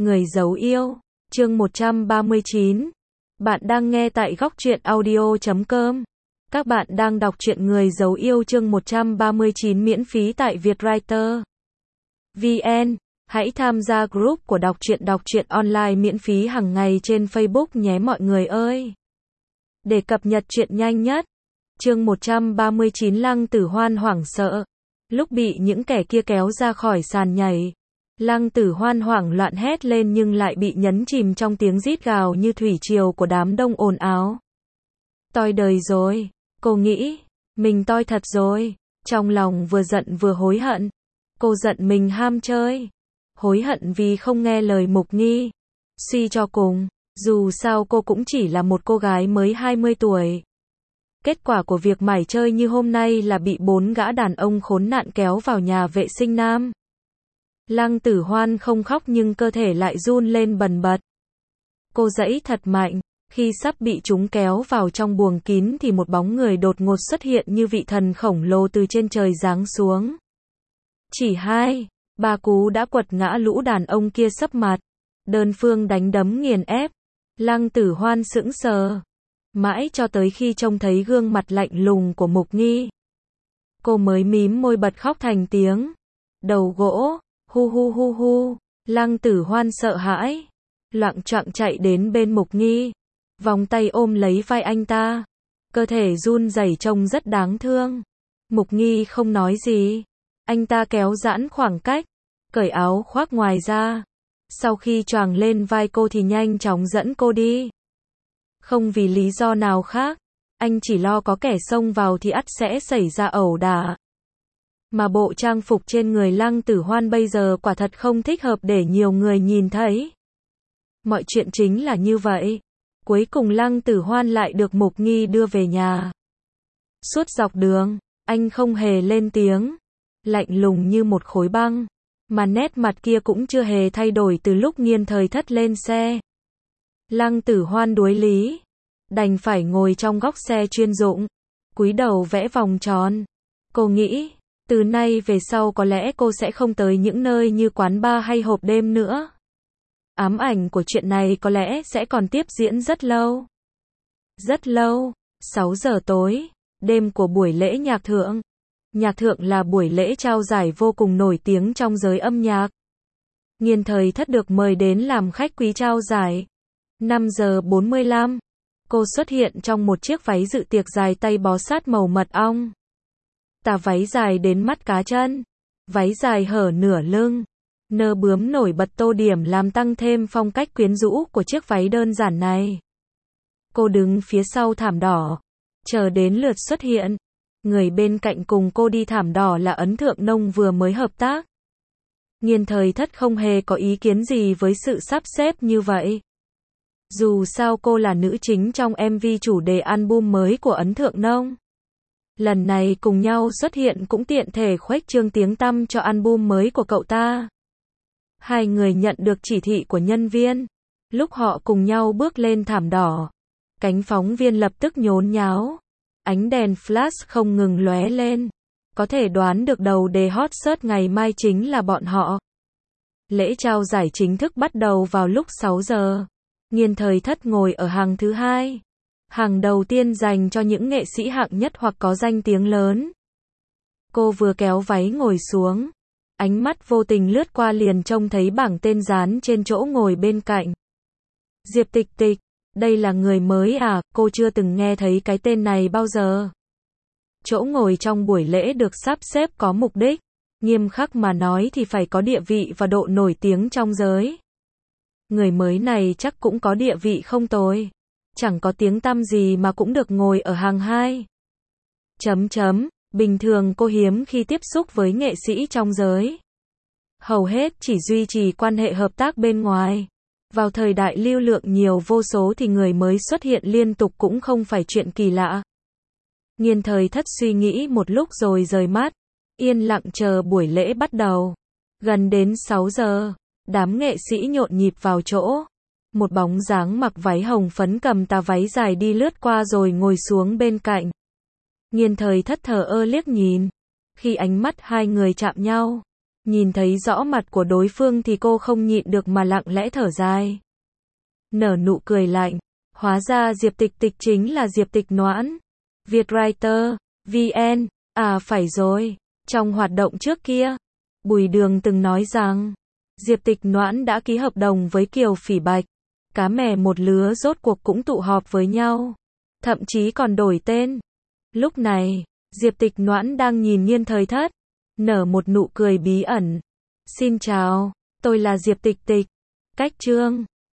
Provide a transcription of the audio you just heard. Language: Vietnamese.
Người giấu yêu, chương 139. Bạn đang nghe tại góc truyện audio.com. Các bạn đang đọc truyện Người giấu yêu chương 139 miễn phí tại Vietwriter VN. Hãy tham gia group của đọc truyện online miễn phí hàng ngày trên Facebook nhé mọi người ơi. Để cập nhật truyện nhanh nhất. Chương 139 Lăng Tử Hoan hoảng sợ. Lúc bị những kẻ kia kéo ra khỏi sàn nhảy, Lăng Tử Hoan hoảng loạn hét lên nhưng lại bị nhấn chìm trong tiếng rít gào như thủy triều của đám đông ồn ào. Toi đời rồi, cô nghĩ, mình toi thật rồi, trong lòng vừa giận vừa hối hận. Cô giận mình ham chơi, hối hận vì không nghe lời Mục Nghi. Suy cho cùng, dù sao cô cũng chỉ là một cô gái mới 20 tuổi. Kết quả của việc mải chơi như hôm nay là bị 4 gã đàn ông khốn nạn kéo vào nhà vệ sinh nam. Lăng Tử Hoan không khóc nhưng cơ thể lại run lên bần bật. Cô giãy thật mạnh, khi sắp bị chúng kéo vào trong buồng kín thì một bóng người đột ngột xuất hiện như vị thần khổng lồ từ trên trời giáng xuống. Chỉ 2-3 cú đã quật ngã lũ đàn ông kia sấp mặt. Đơn phương đánh đấm nghiền ép. Lăng Tử Hoan sững sờ. Mãi cho tới khi trông thấy gương mặt lạnh lùng của Mục Nghi, cô mới mím môi bật khóc thành tiếng. Đầu gỗ, hu hu hu hu. Lăng Tử Hoan sợ hãi, loạng choạng chạy đến bên Mục Nghi, vòng tay ôm lấy vai anh ta, cơ thể run rẩy trông rất đáng thương. Mục Nghi không nói gì, anh ta kéo giãn khoảng cách, cởi áo khoác ngoài ra, sau khi choàng lên vai cô thì nhanh chóng dẫn cô đi. Không vì lý do nào khác, anh chỉ lo có kẻ xông vào thì ắt sẽ xảy ra ẩu đả. Mà bộ trang phục trên người Lăng Tử Hoan bây giờ quả thật không thích hợp để nhiều người nhìn thấy. Mọi chuyện chính là như vậy. Cuối cùng Lăng Tử Hoan lại được Mục Nghi đưa về nhà. Suốt dọc đường, anh không hề lên tiếng, lạnh lùng như một khối băng, mà nét mặt kia cũng chưa hề thay đổi từ lúc Nghiên Thời Thất lên xe. Lăng Tử Hoan đuối lý, đành phải ngồi trong góc xe chuyên dụng, cúi đầu vẽ vòng tròn. Cô nghĩ, từ nay về sau có lẽ cô sẽ không tới những nơi như quán bar hay hộp đêm nữa. Ám ảnh của chuyện này có lẽ sẽ còn tiếp diễn rất lâu. Rất lâu. 6 giờ tối, đêm của buổi lễ nhạc thượng. Nhạc thượng là buổi lễ trao giải vô cùng nổi tiếng trong giới âm nhạc. Nghiên Thời Thất được mời đến làm khách quý trao giải. 5 giờ 45, cô xuất hiện trong một chiếc váy dự tiệc dài tay bó sát màu mật ong. Tà váy dài đến mắt cá chân, váy dài hở nửa lưng, nơ bướm nổi bật tô điểm làm tăng thêm phong cách quyến rũ của chiếc váy đơn giản này. Cô đứng phía sau thảm đỏ, chờ đến lượt xuất hiện. Người bên cạnh cùng cô đi thảm đỏ là Ấn Thượng Nông vừa mới hợp tác. Nghiên Thời Thất không hề có ý kiến gì với sự sắp xếp như vậy. Dù sao cô là nữ chính trong MV chủ đề album mới của Ấn Thượng Nông. Lần này cùng nhau xuất hiện cũng tiện thể khuếch trương tiếng tăm cho album mới của cậu ta. Hai người nhận được chỉ thị của nhân viên. Lúc họ cùng nhau bước lên thảm đỏ, cánh phóng viên lập tức nhốn nháo. Ánh đèn flash không ngừng lóe lên. Có thể đoán được đầu đề hot search ngày mai chính là bọn họ. Lễ trao giải chính thức bắt đầu vào lúc 6 giờ. Nghiên Thời Thất ngồi ở hàng thứ 2. Hàng đầu tiên dành cho những nghệ sĩ hạng nhất hoặc có danh tiếng lớn. Cô vừa kéo váy ngồi xuống, ánh mắt vô tình lướt qua liền trông thấy bảng tên dán trên chỗ ngồi bên cạnh. Diệp Tịch Tịch, đây là người mới à, cô chưa từng nghe thấy cái tên này bao giờ. Chỗ ngồi trong buổi lễ được sắp xếp có mục đích, nghiêm khắc mà nói thì phải có địa vị và độ nổi tiếng trong giới. Người mới này chắc cũng có địa vị không tồi. Chẳng có tiếng tăm gì mà cũng được ngồi ở hàng 2. Bình thường cô hiếm khi tiếp xúc với nghệ sĩ trong giới. Hầu hết chỉ duy trì quan hệ hợp tác bên ngoài. Vào thời đại lưu lượng nhiều vô số thì người mới xuất hiện liên tục cũng không phải chuyện kỳ lạ. Nghiên Thời Thất suy nghĩ một lúc rồi rời mắt, yên lặng chờ buổi lễ bắt đầu. Gần đến 6 giờ, đám nghệ sĩ nhộn nhịp vào chỗ. Một bóng dáng mặc váy hồng phấn cầm tà váy dài đi lướt qua rồi ngồi xuống bên cạnh. Nghiên Thời Thất thờ ơ liếc nhìn. Khi ánh mắt hai người chạm nhau, Nhìn thấy rõ mặt của đối phương thì cô không nhịn được mà lặng lẽ thở dài. Nở nụ cười lạnh. Hóa ra Diệp Tịch Tịch chính là Diệp Tịch Noãn. Vietwriter, VN. À phải rồi. Trong hoạt động trước kia, Bùi Đường từng nói rằng, Diệp Tịch Noãn đã ký hợp đồng với Kiều Phỉ Bạch. Cá mè một lứa rốt cuộc cũng tụ họp với nhau. Thậm chí còn đổi tên. Lúc này, Diệp Tịch Noãn đang nhìn Nhiên Thời Thất, nở một nụ cười bí ẩn. Xin chào, tôi là Diệp Tịch Tịch. Cách chương